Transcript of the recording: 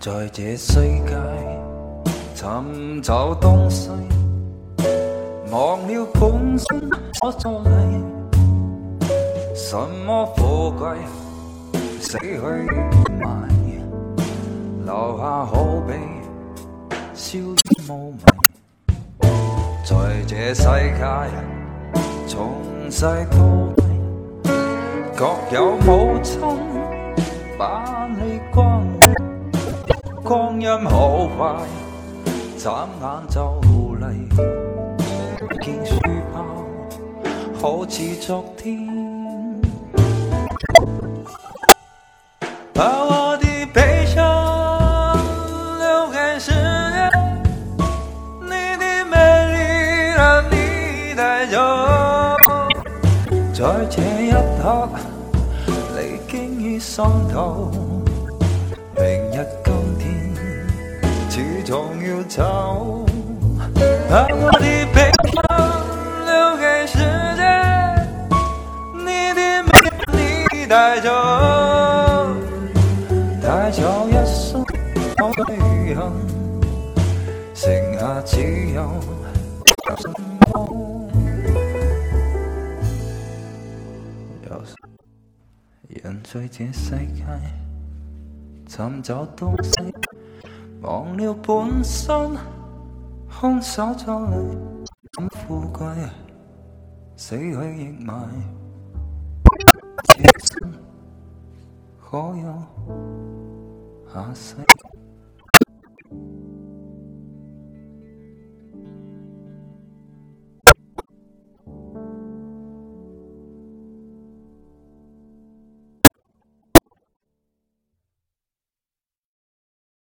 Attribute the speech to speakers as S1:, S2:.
S1: 在这世界寻找东西，忘了本身所在理。什么富贵死去亦埋，留下好比硝烟雾迷。在这世界从細到大，各有母親把你關懷。光陰好快，眨眼就嚟。件書包好似昨天，把我的悲傷留給世界，你的美麗讓你帶走。在這一刻，你經已心透，明日今天始終要走。把我的悲傷留給世界，你的美麗帶走，帶走一生遺憾，剩下只有什麼。人在這世界尋找東西，忘了本身空手作嚟。咁富貴死去亦埋，這生可有下世？